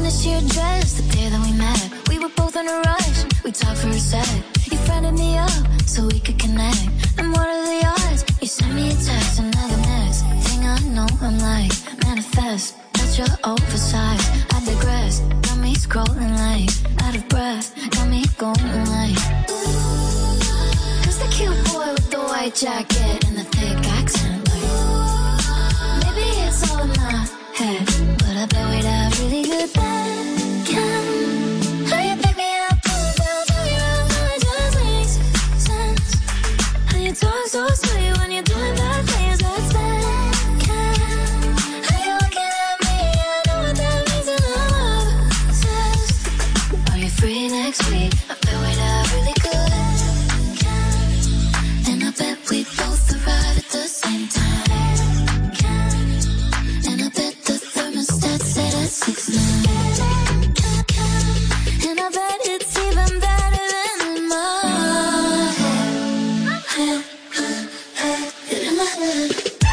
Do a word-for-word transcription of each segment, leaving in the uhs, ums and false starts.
this your dress, the day that we met. We were both in a rush, we talked for a sec. You friended me up, so we could connect. And what are the odds? You sent me a text, and now the next thing I know, I'm like, manifest. That's your oversized, I digress. Got me scrolling like, out of breath. Got me going like, who's the cute boy with the white jacket and the thick accent? Like, maybe it's all in my head, but I bet we'd have really good bed chem. How you pick me up, pull me down, turn me around, how it just makes sense. How you talk so sweet when you're doing bad things, that's bad chem. How you looking at me, I know what that means, and I'm obsessed. Are you free next week? I bet we'd have really good chem. And I bet we both arrive at the same time. And I bet the thermostat set at six nine. And I bet it's even better than in my head. In my head.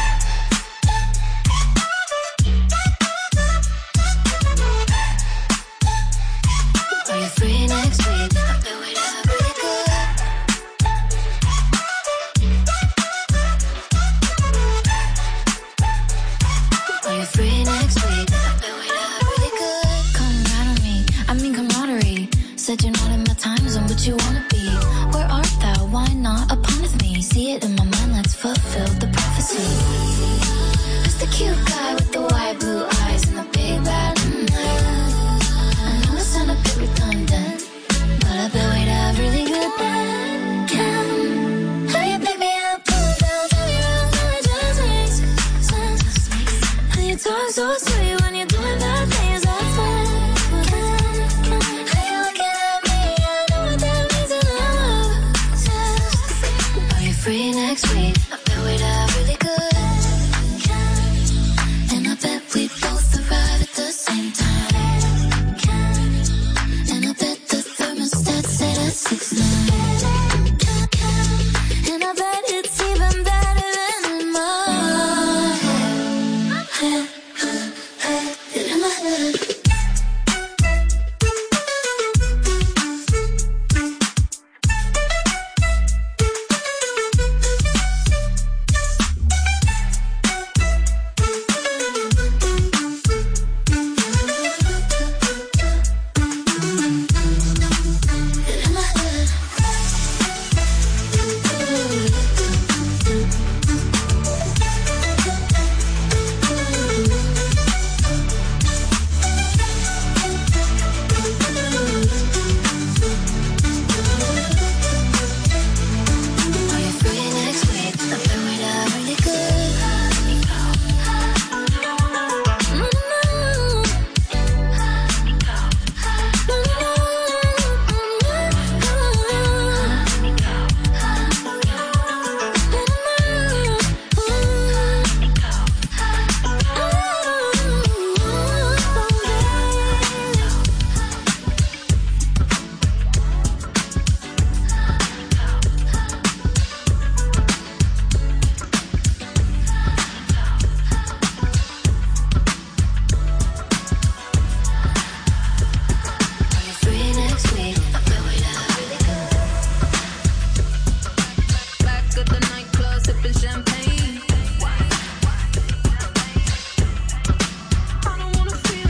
Are you free next week? I bet we'd have really good. Are you free next week? I bet we'd have really good. Come right on me, I mean camaraderie. Said you're not in my time zone, but you wanna be. Where art thou? Why not upon with me? See it in my mind, let's fulfill the prophecy. Who's the cute guy with the white blue eyes and the big bad night? I know it's not a bit redundant, but I bet we'd have really good bed chem. How you pick me up, pull me down, turn me around, how it just makes sense. How you talk so sweet when you're doing bad things, that's bad chem. How you looking at me, I know what that means, and I'm obsessed. Are you free next week? I bet we'd have really good chem. And I bet we both arrive at the same time. And I bet the thermostat set at six nine. And I bet it's even better than in my head. In my head. Are you free next week? I bet we'd have really good. Are you free next week? I bet we'd have really good. Back at the nightclub, sipping champagne. I don't wanna feel.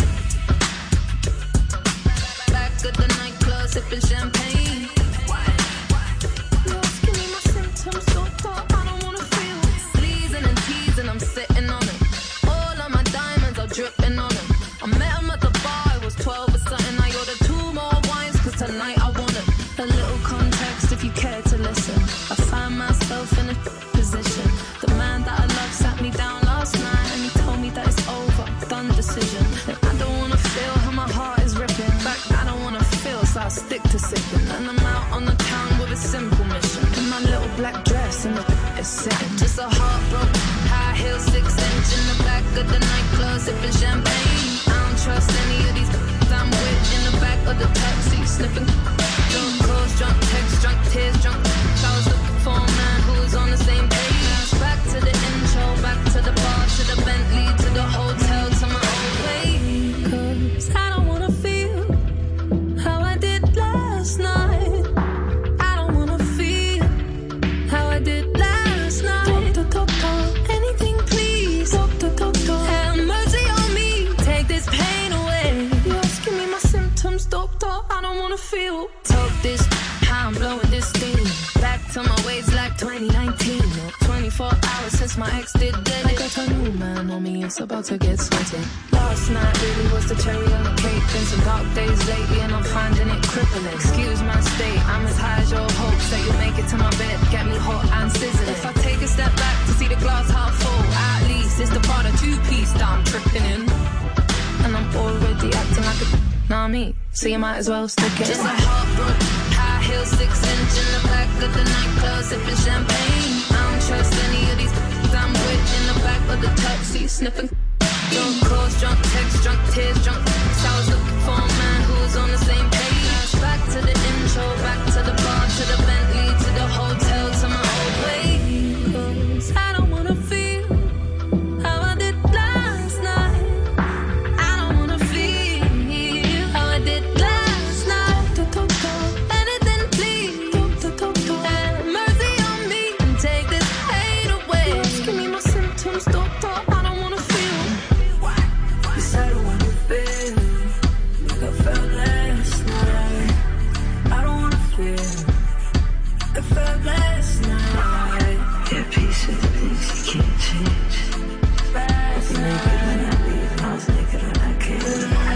Back at the nightclub, sipping champagne. You're asking me my symptoms, so far I don't wanna feel. Sleezing and teasing, I'm sitting on it. All of my diamonds are dripping on it. I met him at the bar, it was twelve or something. I ordered two more wines, cause tonight I want it. A little context if you care to listen. I find myself in a position. The man that I love sat me down last night and he told me that it's over, done decision. And I don't wanna feel how my heart is ripping. In fact, I don't wanna feel, so I stick to sipping. And I'm out on the town with a simple mission. In my little black dress and the is sitting. Just a heartbroken, high heel, six inch in the back of the nightclub, sipping champagne. I don't trust any of these I'm with in the back of the taxi, sniffing. Drunk calls, drunk texts, drunk tears, drunk. I was looking for a man who was on the same page. Back to the intro, back to the bar, to the Bentley, to the hotel, to my own way. Cause I don't wanna feel. Talk this, how I'm blowing this steam. Back to my ways like twenty nineteen. twenty-four hours since my ex did dead. I got a new man on me, it's about to get sweaty. Last night really was the cherry on the cake. Been some dark days lately and I'm finding it crippling. Excuse my state, I'm as high as your hopes that you'll make it to my bed, get me hot and sizzling. If I take a step back to see the glass half full, at least it's the part of two-piece that I'm tripping in. And I'm already acting like a nah me, so you might as well stick it. Just a heartbroken, high heel, six inch in the back of the nightclub, sipping champagne. I don't trust any of these I'm with in the back of the taxi, sniffing. Drunk calls, drunk texts, drunk tears, drunk texts. I was looking for a man who was on the same page. Back to the intro, back to the bar, to the Bentley, to the hotel, to my old way. 'Cause I don't wanna feel how I did last night. I don't wanna feel how I did last night. Anything please, have mercy on me and take this hate away. Give me my symptoms, doctor, I don't wanna feel. You said I wanna feel like I felt last night. I don't wanna feel like I felt last night. Yeah, peace with the things you can't change. Last You naked when I leave, and I was naked when I came.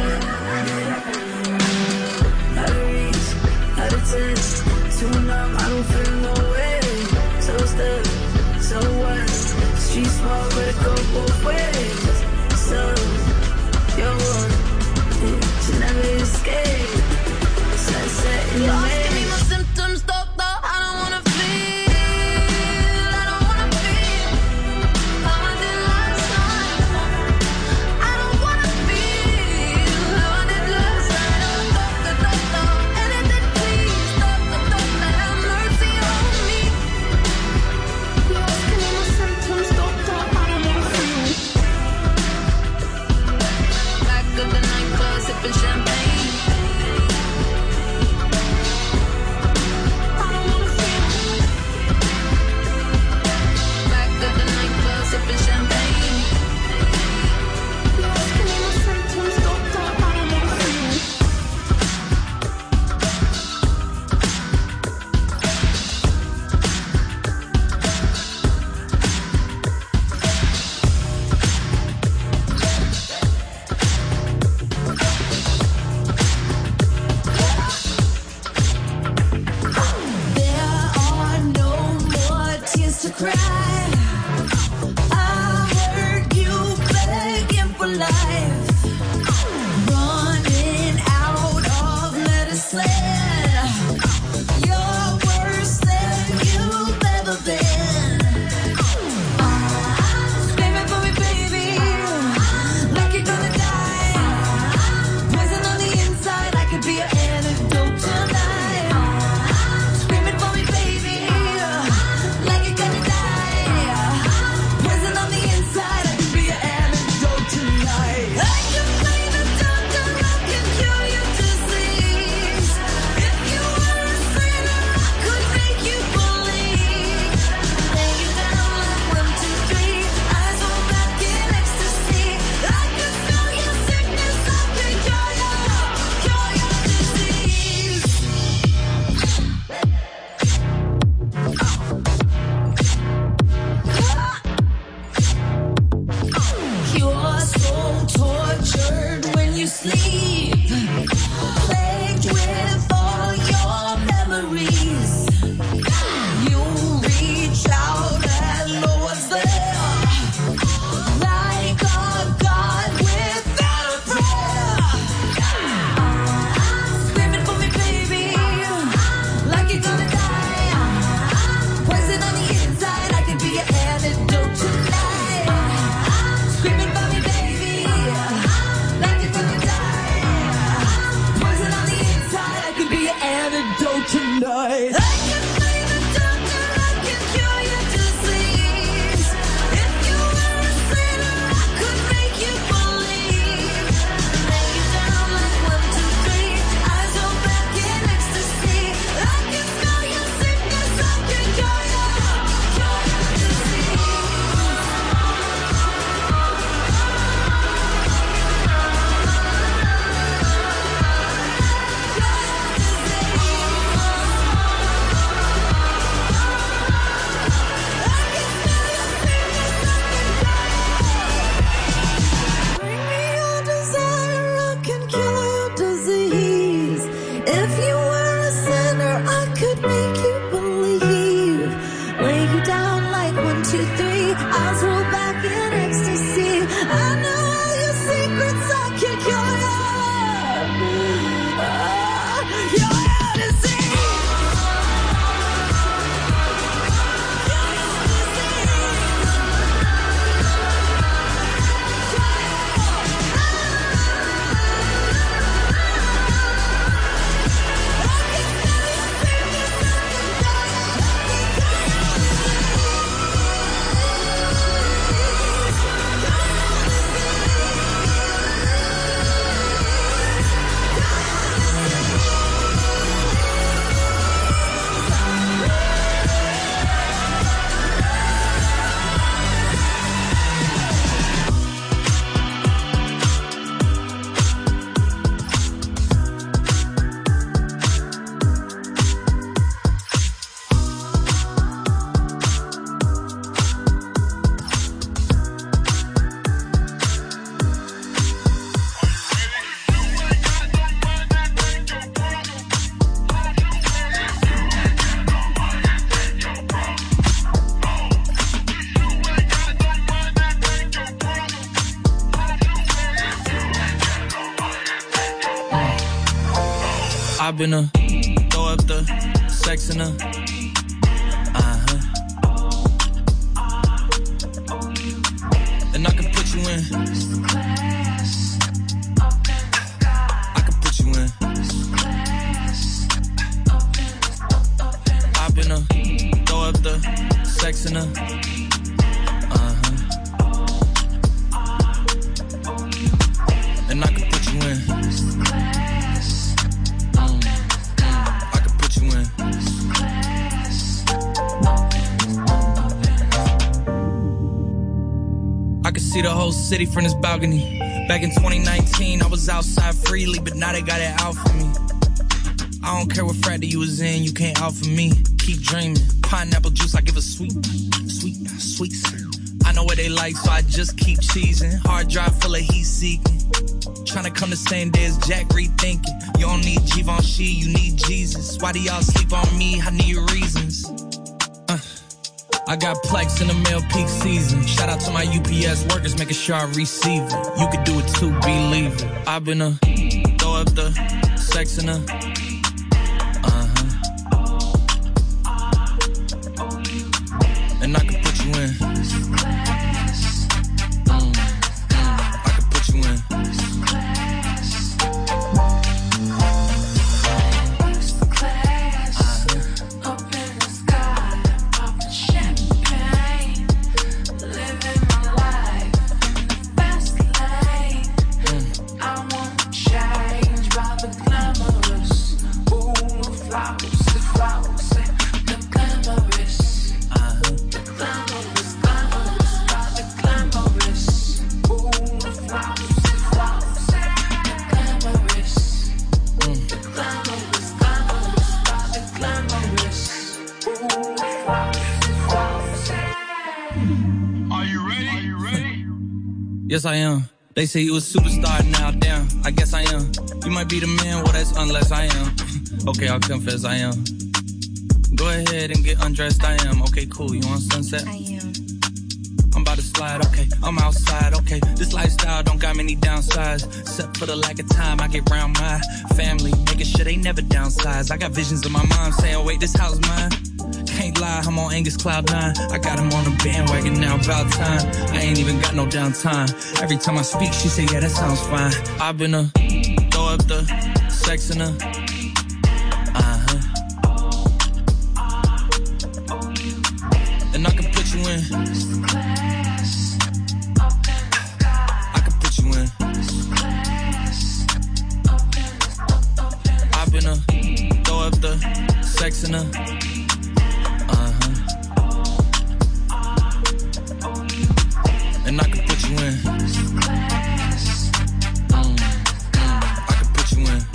Out of reach, out of touch, too numb, I don't feel no way. So stuck, so what? Street small, but it go both ways. So, you're one, you never escape. Sunset in your head. Give me my symptoms, doctor, I don't wanna feel. I don't wanna feel how I did last night. I don't wanna feel how I did last night. Doctor, doctor, anything please. Doctor, doctor, have mercy on me. You're asking me my symptoms, doctor, I don't wanna feel. Back of the nightclub, sipping champagne. I don't wanna feel. Back of the nightclub, sipping champagne. You're asking me my symptoms, doctor, I don't wanna feel. There are no more tears to cry. I heard you begging for life, running out of medicine. You're worse than you've ever been. Screaming for me, baby, like you're gonna die. Poison on the inside, I could be an antidote tonight. Screaming for me, baby, like you're gonna die. Poison on the inside, I could be an antidote tonight. I can play the doctor, I can cure your disease. If you were a sinner, I could make you believe. Lay you down like one, two, three, eyes roll back in ecstasy. I can feel your sickness, I can cure your, cure your disease. You're so tortured when you sleep, plagued with all your memories. You reach out and no one's there, like a god without a prayer. Screaming for me, baby, like you're gonna die. Poison on the inside, I could be your antidote tonight. Screaming for me, baby, like you're gonna die. Poison on the inside, I could be your antidote tonight. I can play the doctor, I can cure your disease. If you were a sinner, I could make you believe. Lay you down like one, two, three, eyes roll back in ecstasy. I can smell your sickness, I can cure your, cure your disease. Cure your I've been a throw up the sex in a uh-huh. And I can put you in. I can put you in. I've been a throw up the sex in a uh-huh. And I can put you in. I could see the whole city from this balcony. Back in twenty nineteen, I was outside freely, but now they got it out for me. I don't care what frat you was in, you can't out for me. Keep dreaming. Pineapple juice, I give a sweet, sweet, sweet. I know what they like, so I just keep cheesing. Hard drive full of heat seeking. Tryna come the same day as Jack, rethinking. You don't need Givenchy, you need Jesus. Why do y'all sleep on me? I need reasons. Uh. I got Plex in the mail peak season. Shout out to my U P S workers, making sure I receive it. You could do it too, believe it. I've been a throw up the sex in a uh-huh. And I can put you in. Mm, mm, I can put you in. Yes, I am. They say you a superstar now, damn, I guess I am. You might be the man, well, that's unless I am. Okay, I'll confess I am. Go ahead and get undressed, I am. Okay, cool, you want sunset? I am. I'm about to slide, okay, I'm outside, okay. This lifestyle don't got many downsides. Except for the lack of time I get around my family, making sure they never downsize. I got visions of my mom saying, wait, this house mine? Can't lie, I'm on Angus Cloud nine. I got him on the bandwagon now, about time. I ain't even got no downtime. Every time I speak, she say, yeah, that sounds fine. I've been a throw up the sex in a uh-huh. And I can put you in. I can put you in. I've been a throw up the sex in a uh-huh. And I can put you in. Mm, mm, I can put you in.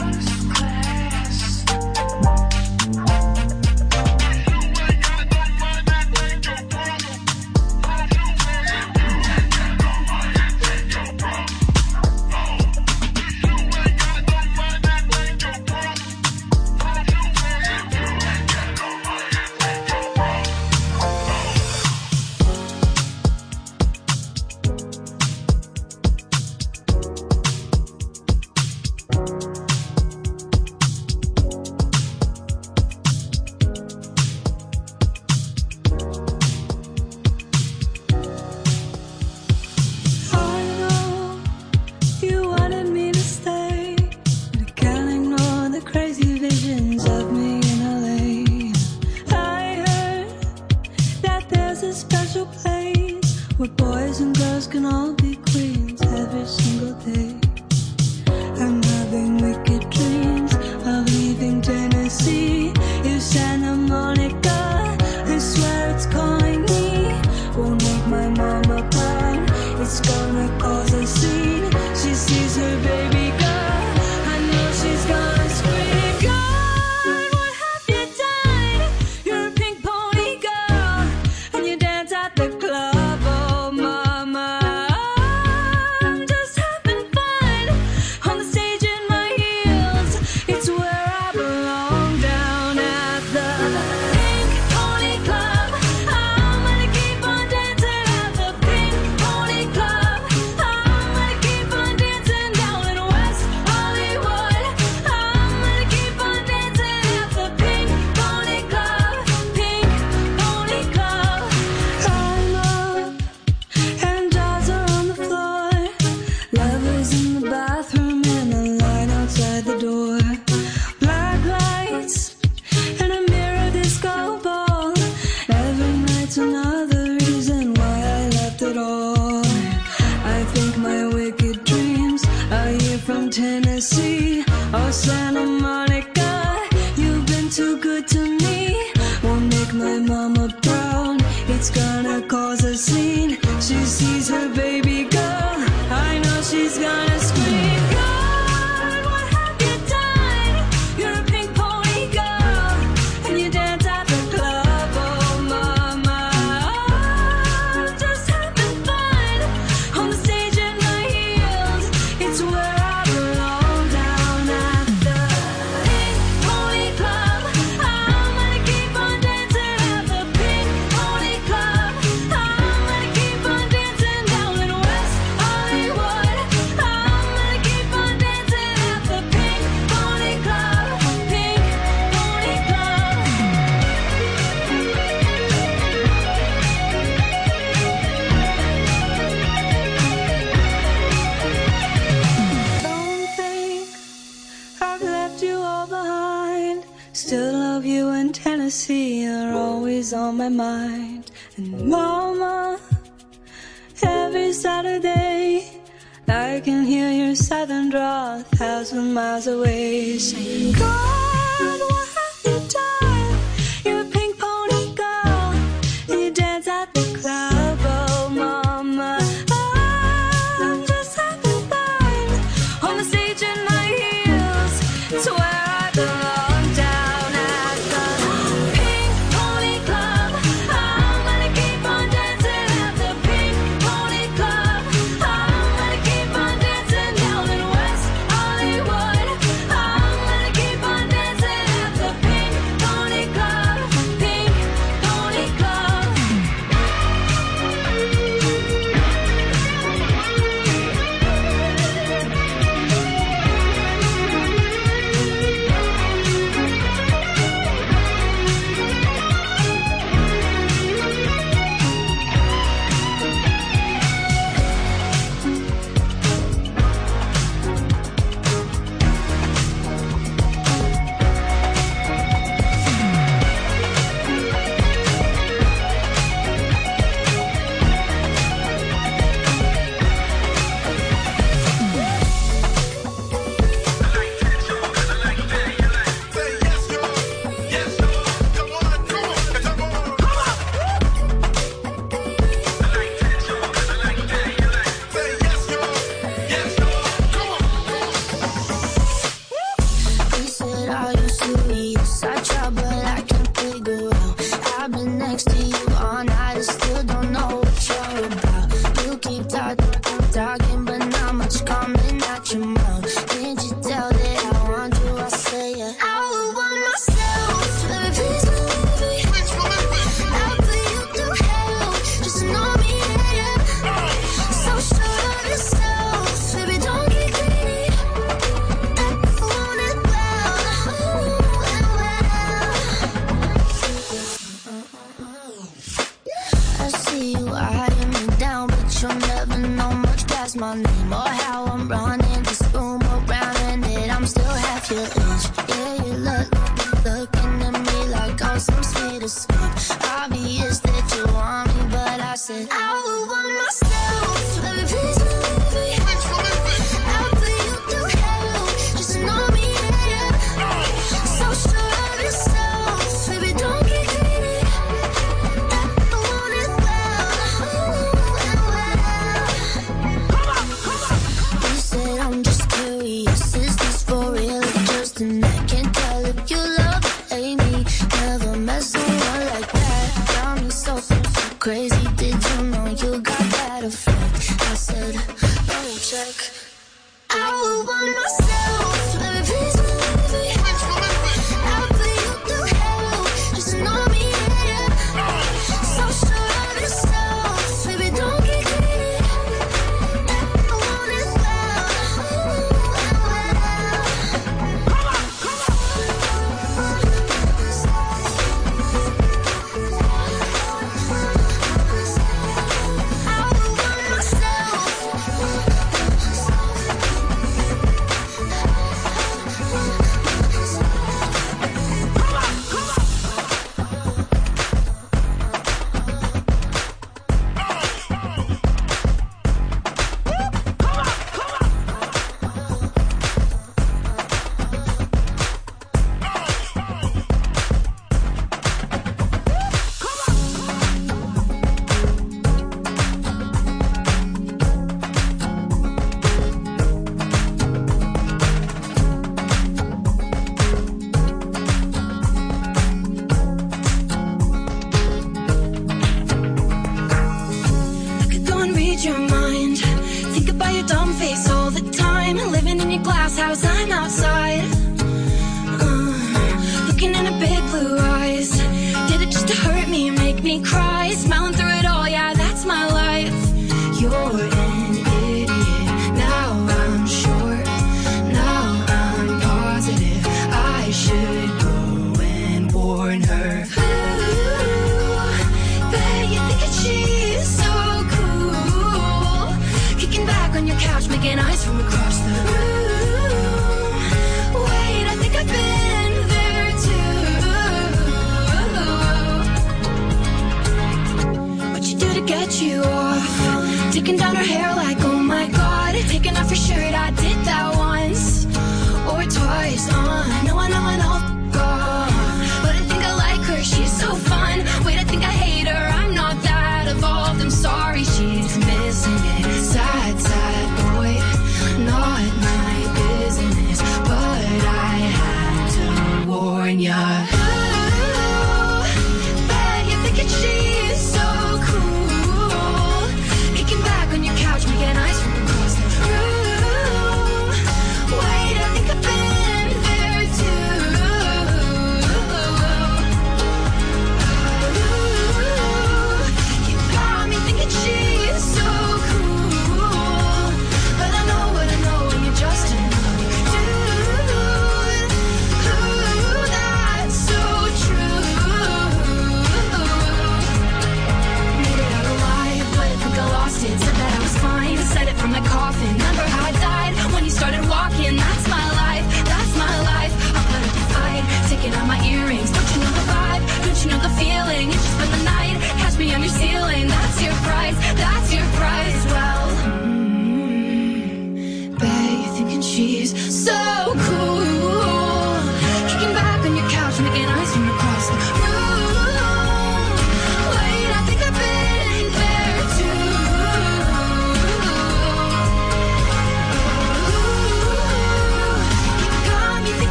Oh, Santa Monica, you've been too good to me. Won't make my mama proud. It's gonna cause a scene. She sees her baby girl. I know she's gonna scream. God, what have you done? You're a pink pony girl, and you dance at the club. Oh, mama, I'm just having fun on the stage in my heels. It's where I belong, down at the Pink Pony Club. I'm gonna keep on dancing at the Pink Pony Club. I'm gonna keep on dancing down in West Hollywood. I'm gonna keep on dancing at the Pink Pony Club. Pink Pony Club. Don't think I've left you all behind. Still love you in Tennessee. You're always on my mind. And mama, every Saturday I can hear your southern drawl a thousand miles away. Saying, God, what have you done? You're a pink pony girl, and you dance at the club. Oh, mama, I'm just having fun on the stage in my heels. It's where I belong, down at the Pink Pony Club. I'm gonna keep on dancing at the Pink Pony Club. I'm gonna keep on dancing down in West Hollywood. I'm gonna keep on dancing at the Pink Pony Club. Pink Pony Club. He said, are you serious? I try, but I can't figure out. I've been next to you all night, I still don't know what you're about. You keep talking, talking, but not much coming out your mouth. Can't you tell that I want you? I say it. I would want myself, baby, please believe me. I'll put you through hell, just to know me, yeah. So sure of yourself, baby, don't get greedy. I want it well, well, well. I see you eyeing me down, but you'll never know much past my name or how I'm running this room around, and that I'm still half your age. Yeah, you look, looking at me like I'm some sweet escape. Obvious that you want me, but I said I would want myself, baby, please believe me. I'll put you through hell, just to know me, yeah. So sure of yourself, baby, don't get greedy. I want it well, well, well. You said I'm just curious, is this for real or just a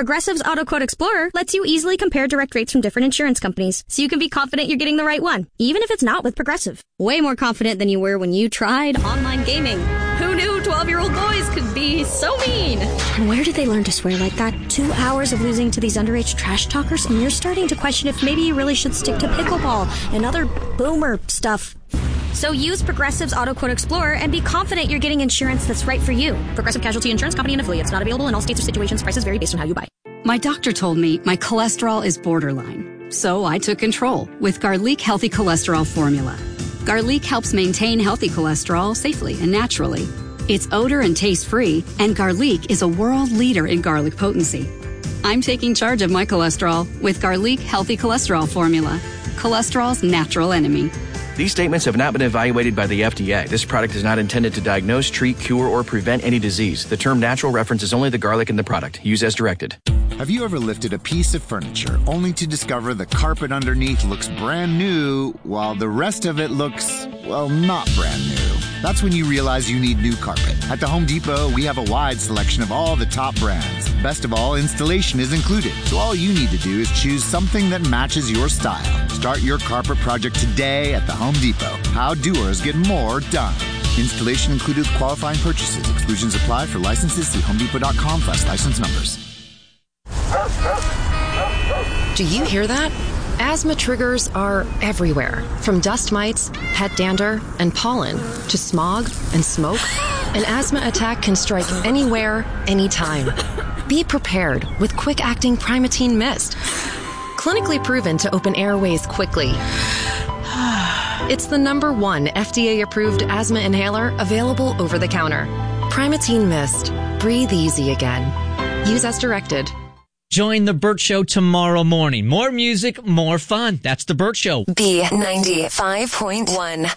Progressive's Auto Quote Explorer lets you easily compare direct rates from different insurance companies, so you can be confident you're getting the right one, even if it's not with Progressive. Way more confident than you were when you tried online gaming. Who knew twelve-year-old boys could be so mean? And where did they learn to swear like that? Two hours of losing to these underage trash talkers, and you're starting to question if maybe you really should stick to pickleball and other boomer stuff. So use Progressive's Auto Quote Explorer and be confident you're getting insurance that's right for you. Progressive Casualty Insurance Company and affiliates. Not available in all states or situations. Prices vary based on how you buy. My doctor told me my cholesterol is borderline. So I took control with Garlic Healthy Cholesterol Formula. Garlic helps maintain healthy cholesterol safely and naturally. It's odor and taste-free, and Garlic is a world leader in garlic potency. I'm taking charge of my cholesterol with Garlic Healthy Cholesterol Formula. Cholesterol's natural enemy. These statements have not been evaluated by the F D A. This product is not intended to diagnose, treat, cure, or prevent any disease. The term natural references only the garlic in the product. Use as directed. Have you ever lifted a piece of furniture only to discover the carpet underneath looks brand new while the rest of it looks, well, not brand new? That's when you realize you need new carpet. At the Home Depot, we have a wide selection of all the top brands. Best of all, installation is included. So all you need to do is choose something that matches your style. Start your carpet project today at the Home Depot. How doers get more done. Installation included with qualifying purchases. Exclusions apply. For licenses, see homedepot dot com slash license numbers. Do you hear that? Asthma triggers are everywhere, from dust mites, pet dander, and pollen, to smog and smoke. An asthma attack can strike anywhere, anytime. Be prepared with quick-acting Primatene Mist. Clinically proven to open airways quickly. It's the number one F D A-approved asthma inhaler available over the counter. Primatene Mist. Breathe easy again. Use as directed. Join The Burt Show tomorrow morning. More music, more fun. That's The Burt Show. B ninety-five point one.